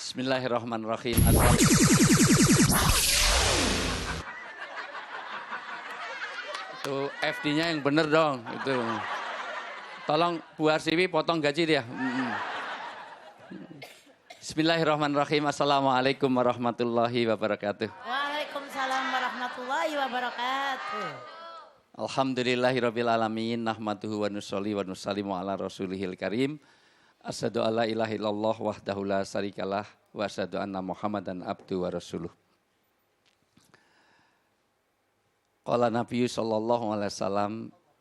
Bismillahirrahmanirrahim. Itu FD-nya yang bener dong. Itu. Tolong Bu Arsiwi potong gaji dia. Bismillahirrahmanirrahim. Assalamualaikum warahmatullahi wabarakatuh. Waalaikumsalam warahmatullahi wabarakatuh. Alhamdulillahirabbil alamin. Nahmaduhu wa nusolli wa nusallimu ala rasulihil karim. Asyhadu alla ilaha illallah wahdahu la syarikalah wa asyhadu anna Muhammadan abdu wa rasuluh. Qala Nabi sallallahu alaihi wasallam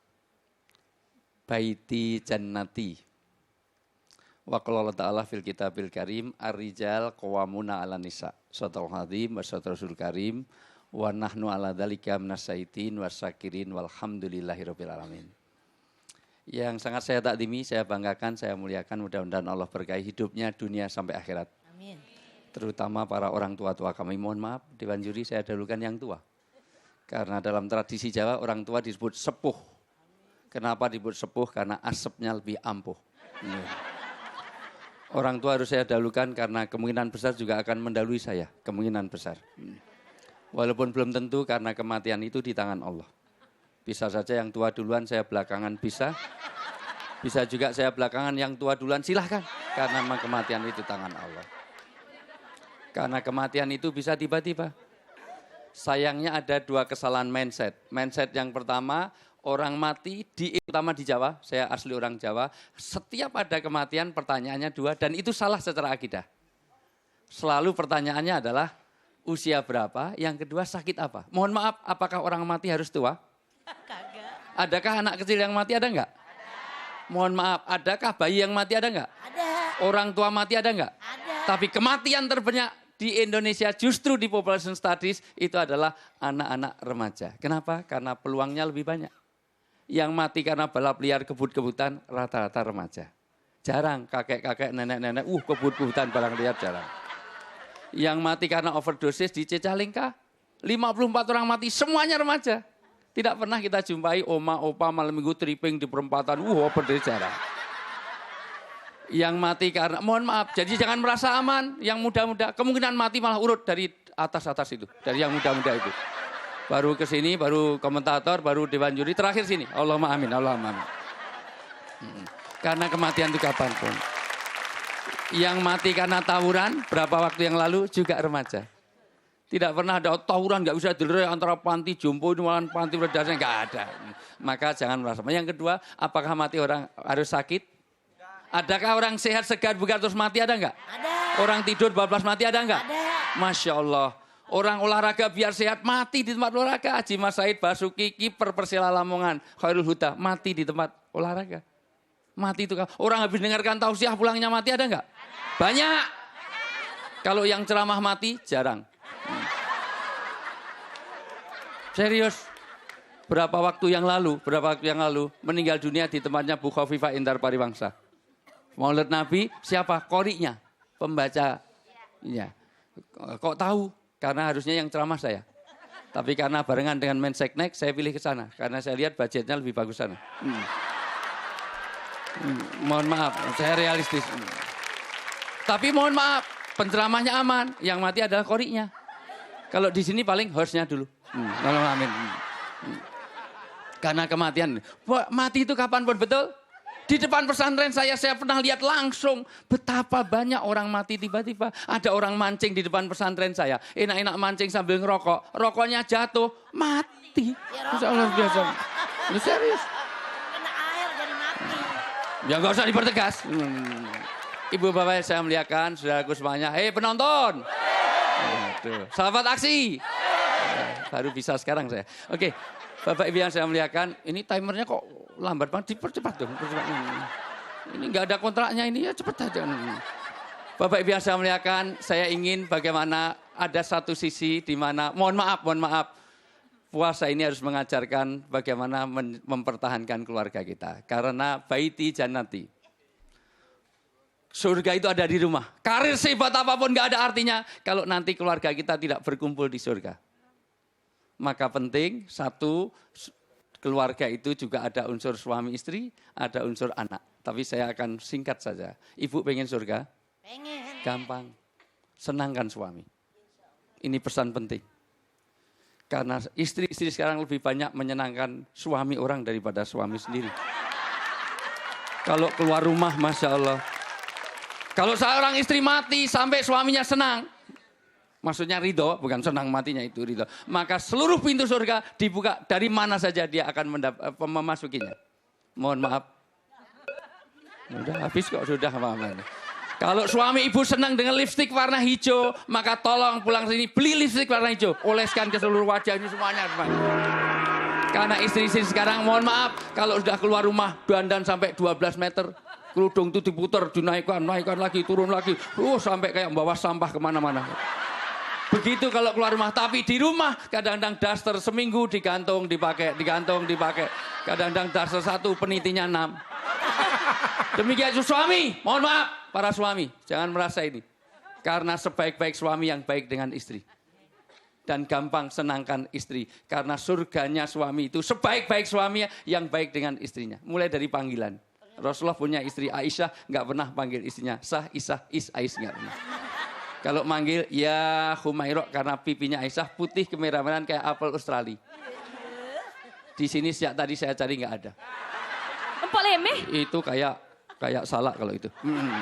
baiti jannati. Wa qala ta'ala fil kitabil karim ar-rijal qawwamuna 'alan nisa. Sadaqal azim wa sadaqal rasul karim wa nahnu 'ala dzalika minasyaitin wasyakirin walhamdulillahirabbil alamin. Yang sangat saya takdimi, saya banggakan, saya muliakan, mudah-mudahan Allah berkahi hidupnya dunia sampai akhirat. Amin. Terutama para orang tua-tua kami. Mohon maaf, Dewan Juri saya dahulukan yang tua. Karena dalam tradisi Jawa orang tua disebut sepuh. Kenapa disebut sepuh? Karena asapnya lebih ampuh. Orang tua harus saya dahulukan karena kemungkinan besar juga akan mendahului saya. Kemungkinan besar. Walaupun belum tentu karena kematian itu di tangan Allah. Bisa saja yang tua duluan, saya belakangan bisa. Bisa juga saya belakangan yang tua duluan, silahkan. Karena memang kematian itu tangan Allah. Karena kematian itu bisa tiba-tiba. Sayangnya ada dua kesalahan mindset. Mindset yang pertama, orang mati, terutama di Jawa, saya asli orang Jawa, setiap ada kematian pertanyaannya dua, dan itu salah secara akidah. Selalu pertanyaannya adalah, usia berapa, yang kedua sakit apa. Mohon maaf, apakah orang mati harus tua? Kagak. Adakah anak kecil yang mati, ada enggak? Mohon maaf, adakah bayi yang mati, ada enggak? Ada. Orang tua mati, ada enggak? Ada. Tapi kematian terbanyak di Indonesia justru di population studies itu adalah anak-anak remaja. Kenapa? Karena peluangnya lebih banyak. Yang mati karena balap liar kebut-kebutan rata-rata remaja. Jarang kakek-kakek, nenek-nenek, kebut-kebutan balap liar jarang. Yang mati karena overdosis di Cicalengka, 54 orang mati, semuanya remaja. Tidak pernah kita jumpai oma, opa malam minggu tripping di perempatan, overdosis jarang. Yang mati karena, mohon maaf, jadi jangan merasa aman, yang muda-muda, kemungkinan mati malah urut dari atas-atas itu, dari yang muda-muda itu. Baru ke sini, baru komentator, baru Dewan Juri, terakhir sini. Allahumma amin, Allahumma amin. Karena kematian itu kapanpun. Yang mati karena tawuran, berapa waktu yang lalu juga remaja. Tidak pernah ada tawuran, nggak bisa dilerai antara panti jompo dengan panti berdasarnya, nggak ada. Maka jangan merasa. Yang kedua, apakah mati orang harus sakit? Adakah orang sehat, segar, bugar terus mati, ada nggak? Ada. Orang tidur bablas mati, ada nggak? Ada. Masya Allah. Orang olahraga biar sehat, mati di tempat olahraga. Haji Mas Said Basuki, kiper Persela Lamongan, Khairul Huda, mati di tempat olahraga. Mati itu. Orang habis dengarkan tausiah pulangnya mati, ada nggak? Banyak. Kalau yang ceramah mati, jarang. Serius. Berapa waktu yang lalu meninggal dunia di tempatnya Bu Khofifah Indar Pariwangsa. Maulid Nabi siapa? Qori'nya, pembaca. Ya. Kok tahu? Karena harusnya yang ceramah saya. Tapi karena barengan dengan Menseknek, saya pilih ke sana. Karena saya lihat budgetnya lebih bagus sana. Mohon maaf, saya realistis. Tapi mohon maaf, penceramahnya aman. Yang mati adalah qori'nya. Kalau di sini paling hostnya dulu. Amin. Karena kematian. Mati itu kapanpun, betul? Di depan pesantren saya pernah lihat langsung betapa banyak orang mati tiba-tiba. Ada orang mancing di depan pesantren saya. Enak-enak mancing sambil ngerokok. Rokoknya jatuh, mati. Ya Allah biasa. Lu serius? Kena air jadi mati. Ya nggak usah dipertegas. Ibu bapak saya muliakan, saudaraku semuanya. Hei penonton. Selamat aksi. Baru bisa sekarang saya. Oke. Bapak Ibu yang saya muliakan, ini timernya kok lambat banget, dipercepat dong. Ini nggak ada kontraknya ini, ya cepat aja. Bapak Ibu yang saya muliakan, saya ingin bagaimana ada satu sisi di mana, mohon maaf, puasa ini harus mengajarkan bagaimana mempertahankan keluarga kita. Karena baiti jannati. Surga itu ada di rumah. Karir sehebat apapun nggak ada artinya kalau nanti keluarga kita tidak berkumpul di surga. Maka penting, satu, keluarga itu juga ada unsur suami istri, ada unsur anak. Tapi saya akan singkat saja. Ibu pengen surga? Pengen. Gampang. senangkan suami. Ini pesan penting. Karena istri-istri sekarang lebih banyak menyenangkan suami orang daripada suami sendiri. Kalau keluar rumah, Masya Allah. Kalau seorang istri mati sampai suaminya senang, maksudnya ridho, bukan senang matinya itu ridho. Maka seluruh pintu surga dibuka dari mana saja dia akan memasukinya. Mohon maaf. Sudah habis kok, sudah maaf. Kalau suami ibu senang dengan lipstik warna hijau, maka tolong pulang sini beli lipstik warna hijau. Oleskan ke seluruh wajah ini semuanya. Karena istri-istri sekarang mohon maaf, kalau sudah keluar rumah dandan sampai 12 meter. Kerudung itu diputar, dinaikkan lagi, turun lagi. Sampai kayak membawa sampah kemana-mana. Begitu kalau keluar rumah. Tapi di rumah kadang-kadang daster seminggu digantung, dipakai. Kadang-kadang daster 1, penitinya 6. Demikian suami, mohon maaf para suami. Jangan merasa ini. Karena sebaik-baik suami yang baik dengan istri. Dan gampang senangkan istri. Karena surganya suami itu sebaik-baik suami yang baik dengan istrinya. Mulai dari panggilan. Rasulullah punya istri Aisyah, nggak pernah panggil istrinya Sah, Isah, Ais, nggak pernah. Kalau manggil ya Humairah karena pipinya Aisyah putih kemerah-merahan kayak apel Australia. Di sini sejak tadi saya cari nggak ada. Empok lemeh? Itu kayak salak kalau itu.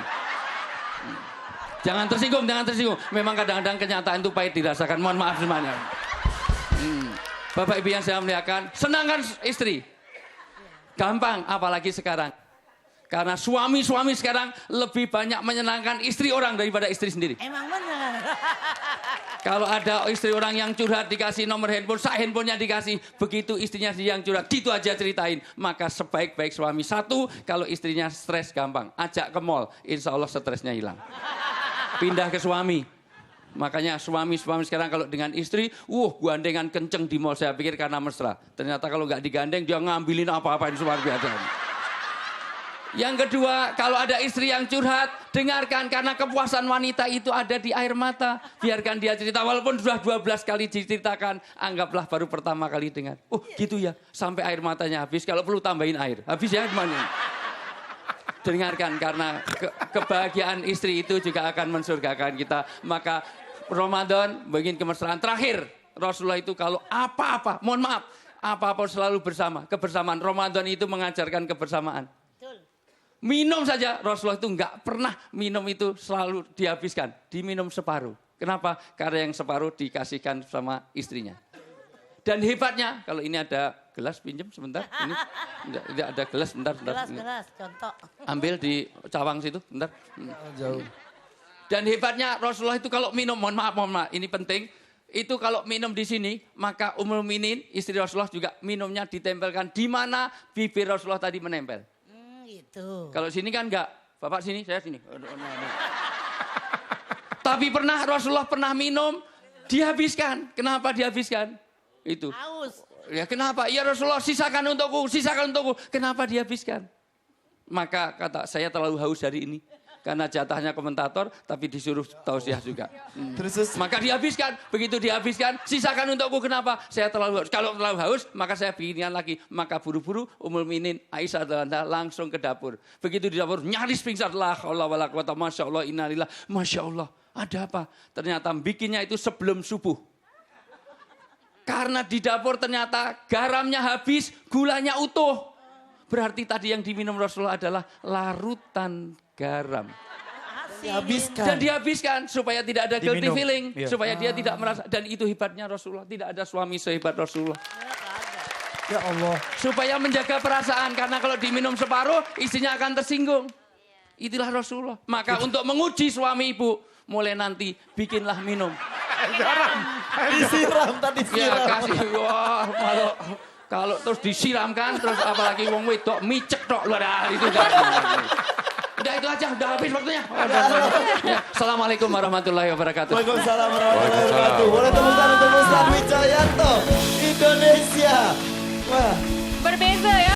Jangan tersinggung. Memang kadang-kadang kenyataan itu pahit dirasakan. Mohon maaf semuanya. Bapak Ibu yang saya muliakan, senangkan istri. Gampang, apalagi sekarang. Karena suami-suami sekarang lebih banyak menyenangkan istri orang daripada istri sendiri. Emang benar. Kalau ada istri orang yang curhat dikasih nomor handphone, handphonenya dikasih. Begitu istrinya yang curhat, gitu aja ceritain. Maka sebaik-baik suami satu, kalau istrinya stres gampang. Ajak ke mall, insya Allah stresnya hilang. Pindah ke suami. Makanya suami-suami sekarang kalau dengan istri, gandengan kenceng di mall. Saya pikir karena mesra. Ternyata kalau nggak digandeng, dia ngambilin apa-apain luar biasa. Yang kedua, kalau ada istri yang curhat, dengarkan karena kepuasan wanita itu ada di air mata. Biarkan dia cerita, walaupun sudah 12 kali diceritakan, anggaplah baru pertama kali dengar. Gitu ya, sampai air matanya habis, kalau perlu tambahin air. Habis ya gimana? Dengarkan karena kebahagiaan istri itu juga akan mensurgakan kita. Maka Ramadan bikin kemesraan. Terakhir, Rasulullah itu kalau apa-apa, mohon maaf, apa-apa selalu bersama. Kebersamaan Ramadan itu mengajarkan kebersamaan. Minum saja, Rasulullah itu nggak pernah minum itu selalu dihabiskan. Diminum separuh. Kenapa? Karena yang separuh dikasihkan sama istrinya. Dan hebatnya, kalau ini ada gelas, pinjam sebentar. Ini tidak ada gelas, bentar. Gelas, contoh. Ambil di cawang situ, bentar. Jauh. Dan hebatnya Rasulullah itu kalau minum, mohon maaf, ini penting. Itu kalau minum di sini, maka Ummul Mukminin, istri Rasulullah juga minumnya ditempelkan di mana bibir Rasulullah tadi menempel. Gitu. Kalau sini kan enggak. Bapak sini, saya sini. Tapi Rasulullah pernah minum, dihabiskan. Kenapa dihabiskan? Itu. Haus. Ya kenapa? Ya Rasulullah sisakan untukku. Kenapa dihabiskan? Maka kata saya terlalu haus hari ini. Karena jatahnya komentator, tapi disuruh tausiah juga. Terus Maka dihabiskan. Begitu dihabiskan, sisakan untukku. Kenapa? Saya terlalu haus. Kalau terlalu haus, maka saya bikinkan lagi. Maka buru-buru Ummul Mukminin Aisyah langsung ke dapur. Begitu di dapur, nyaris pingsan. La haula wala quwata, Masya Allah, innalillah. Masya Allah, ada apa? Ternyata bikinnya itu sebelum subuh. Karena di dapur ternyata garamnya habis, gulanya utuh. Berarti tadi yang diminum Rasulullah adalah larutan garam. dihabiskan. Dan dihabiskan supaya tidak ada guilty Diminum. feeling. Iya. Supaya dia tidak merasa. Dan itu hebatnya Rasulullah. Tidak ada suami sehebat Rasulullah. Ya Allah. Supaya menjaga perasaan. Karena kalau diminum separuh, istrinya akan tersinggung. Itulah Rasulullah. Maka untuk menguji suami ibu, mulai nanti bikinlah minum. Disiram tadi Ya siram. kasih, wah kalau terus disiramkan, terus apalagi wong wedok micek tok, itu enggak. Udah itu aja, udah habis waktunya. Ya, Assalamualaikum warahmatullahi wabarakatuh. Waalaikumsalam warahmatullahi wabarakatuh. Boleh tepuk tangan untuk Ustaz Wijayanto Indonesia. Wah. Berbeda